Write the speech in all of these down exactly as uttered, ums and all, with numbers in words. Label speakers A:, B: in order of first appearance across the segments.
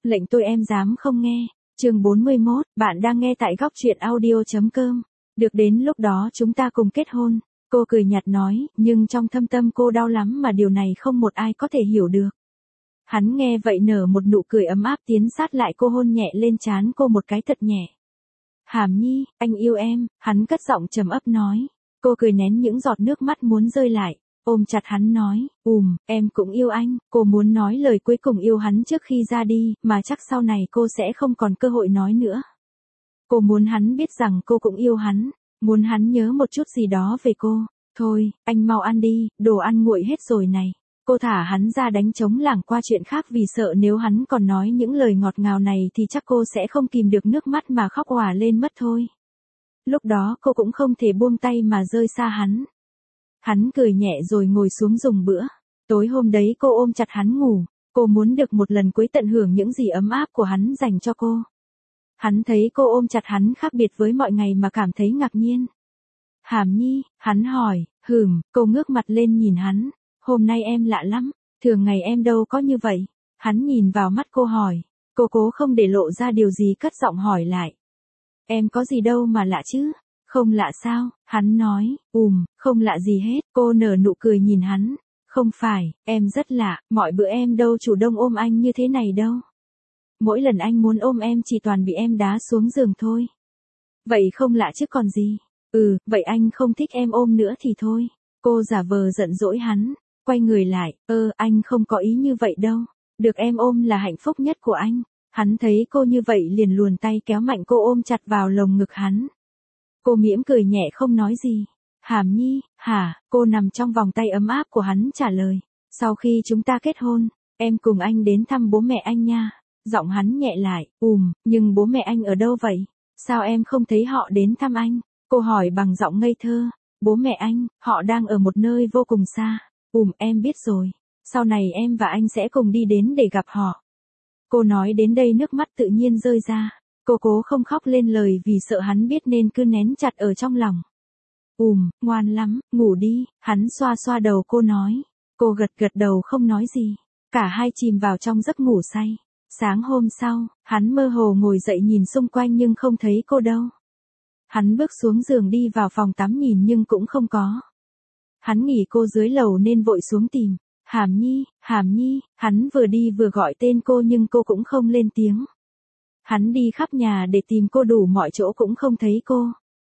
A: Lệnh tôi em dám không nghe. Chương bốn mươi mốt, bạn đang nghe tại góc truyện audio chấm com. Được đến lúc đó chúng ta cùng kết hôn. Cô cười nhạt nói, nhưng trong thâm tâm cô đau lắm mà điều này không một ai có thể hiểu được. Hắn nghe vậy nở một nụ cười ấm áp tiến sát lại cô hôn nhẹ lên trán cô một cái thật nhẹ. Hàm Nhi, anh yêu em, hắn cất giọng trầm ấp nói. Cô cười nén những giọt nước mắt muốn rơi lại, ôm chặt hắn nói, ùm, em cũng yêu anh. Cô muốn nói lời cuối cùng yêu hắn trước khi ra đi, mà chắc sau này cô sẽ không còn cơ hội nói nữa. Cô muốn hắn biết rằng cô cũng yêu hắn, muốn hắn nhớ một chút gì đó về cô. Thôi, anh mau ăn đi, đồ ăn nguội hết rồi này. Cô thả hắn ra đánh trống lảng qua chuyện khác vì sợ nếu hắn còn nói những lời ngọt ngào này thì chắc cô sẽ không kìm được nước mắt mà khóc òa lên mất thôi. Lúc đó cô cũng không thể buông tay mà rơi xa hắn. Hắn cười nhẹ rồi ngồi xuống dùng bữa. Tối hôm đấy cô ôm chặt hắn ngủ, cô muốn được một lần cuối tận hưởng những gì ấm áp của hắn dành cho cô. Hắn thấy cô ôm chặt hắn khác biệt với mọi ngày mà cảm thấy ngạc nhiên. Hàm Nhi, hắn hỏi, hừm, cô ngước mặt lên nhìn hắn. Hôm nay em lạ lắm, thường ngày em đâu có như vậy. Hắn nhìn vào mắt cô hỏi, cô cố không để lộ ra điều gì cất giọng hỏi lại. Em có gì đâu mà lạ chứ, không lạ sao, hắn nói, ùm, không lạ gì hết. Cô nở nụ cười nhìn hắn, không phải, em rất lạ, mọi bữa em đâu chủ động ôm anh như thế này đâu. Mỗi lần anh muốn ôm em chỉ toàn bị em đá xuống giường thôi. Vậy không lạ chứ còn gì, ừ, vậy anh không thích em ôm nữa thì thôi. Cô giả vờ giận dỗi hắn. Quay người lại, ơ, anh không có ý như vậy đâu. Được em ôm là hạnh phúc nhất của anh. Hắn thấy cô như vậy liền luồn tay kéo mạnh cô ôm chặt vào lồng ngực hắn. Cô mỉm cười nhẹ không nói gì. Hàm Nhi, hả, cô nằm trong vòng tay ấm áp của hắn trả lời. Sau khi chúng ta kết hôn, em cùng anh đến thăm bố mẹ anh nha. Giọng hắn nhẹ lại, ùm, nhưng bố mẹ anh ở đâu vậy? Sao em không thấy họ đến thăm anh? Cô hỏi bằng giọng ngây thơ. Bố mẹ anh, họ đang ở một nơi vô cùng xa. Ùm, em biết rồi. Sau này em và anh sẽ cùng đi đến để gặp họ. Cô nói đến đây nước mắt tự nhiên rơi ra. Cô cố không khóc lên lời vì sợ hắn biết nên cứ nén chặt ở trong lòng. Ùm, ngoan lắm, ngủ đi. Hắn xoa xoa đầu cô nói. Cô gật gật đầu không nói gì. Cả hai chìm vào trong giấc ngủ say. Sáng hôm sau, hắn mơ hồ ngồi dậy nhìn xung quanh nhưng không thấy cô đâu. Hắn bước xuống giường đi vào phòng tắm nhìn nhưng cũng không có. Hắn nghĩ cô dưới lầu nên vội xuống tìm. Hàm Nhi, Hàm Nhi, hắn vừa đi vừa gọi tên cô nhưng cô cũng không lên tiếng. Hắn đi khắp nhà để tìm cô đủ mọi chỗ cũng không thấy cô.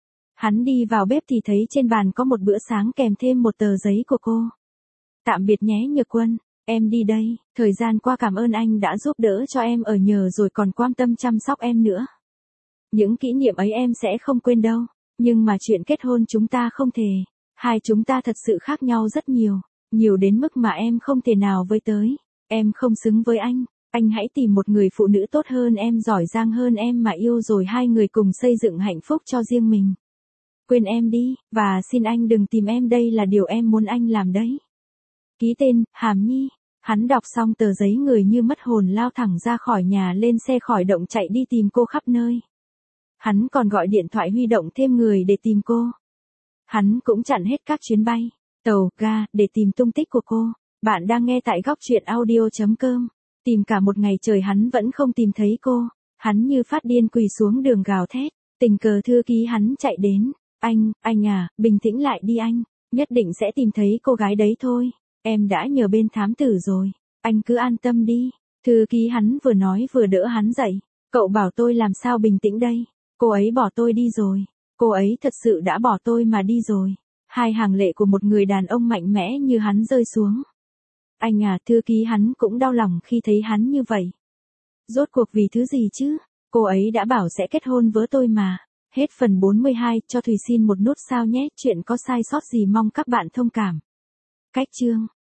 A: Hắn đi vào bếp thì thấy trên bàn có một bữa sáng kèm thêm một tờ giấy của cô. Tạm biệt nhé Nhược Quân, em đi đây, thời gian qua cảm ơn anh đã giúp đỡ cho em ở nhờ rồi còn quan tâm chăm sóc em nữa. Những kỷ niệm ấy em sẽ không quên đâu, nhưng mà chuyện kết hôn chúng ta không thể. Hai chúng ta thật sự khác nhau rất nhiều, nhiều đến mức mà em không thể nào với tới. Em không xứng với anh, anh hãy tìm một người phụ nữ tốt hơn em, giỏi giang hơn em mà yêu rồi hai người cùng xây dựng hạnh phúc cho riêng mình. Quên em đi, và xin anh đừng tìm em, đây là điều em muốn anh làm đấy. Ký tên, Hàm Nhi. Hắn đọc xong tờ giấy người như mất hồn lao thẳng ra khỏi nhà lên xe khỏi động chạy đi tìm cô khắp nơi. Hắn còn gọi điện thoại huy động thêm người để tìm cô. Hắn cũng chặn hết các chuyến bay, tàu, ga, để tìm tung tích của cô. Bạn đang nghe tại góc truyện audio chấm com. Tìm cả một ngày trời hắn vẫn không tìm thấy cô. Hắn như phát điên quỳ xuống đường gào thét. Tình cờ thư ký hắn chạy đến. Anh, anh à, bình tĩnh lại đi anh. Nhất định sẽ tìm thấy cô gái đấy thôi. Em đã nhờ bên thám tử rồi. Anh cứ an tâm đi. Thư ký hắn vừa nói vừa đỡ hắn dậy. Cậu bảo tôi làm sao bình tĩnh đây. Cô ấy bỏ tôi đi rồi. Cô ấy thật sự đã bỏ tôi mà đi rồi. Hai hàng lệ của một người đàn ông mạnh mẽ như hắn rơi xuống. Anh à, thư ký hắn cũng đau lòng khi thấy hắn như vậy. Rốt cuộc vì thứ gì chứ? Cô ấy đã bảo sẽ kết hôn với tôi mà. Hết phần bốn mươi hai, cho Thùy xin một nút sao nhé. Chuyện có sai sót gì mong các bạn thông cảm. Cách chương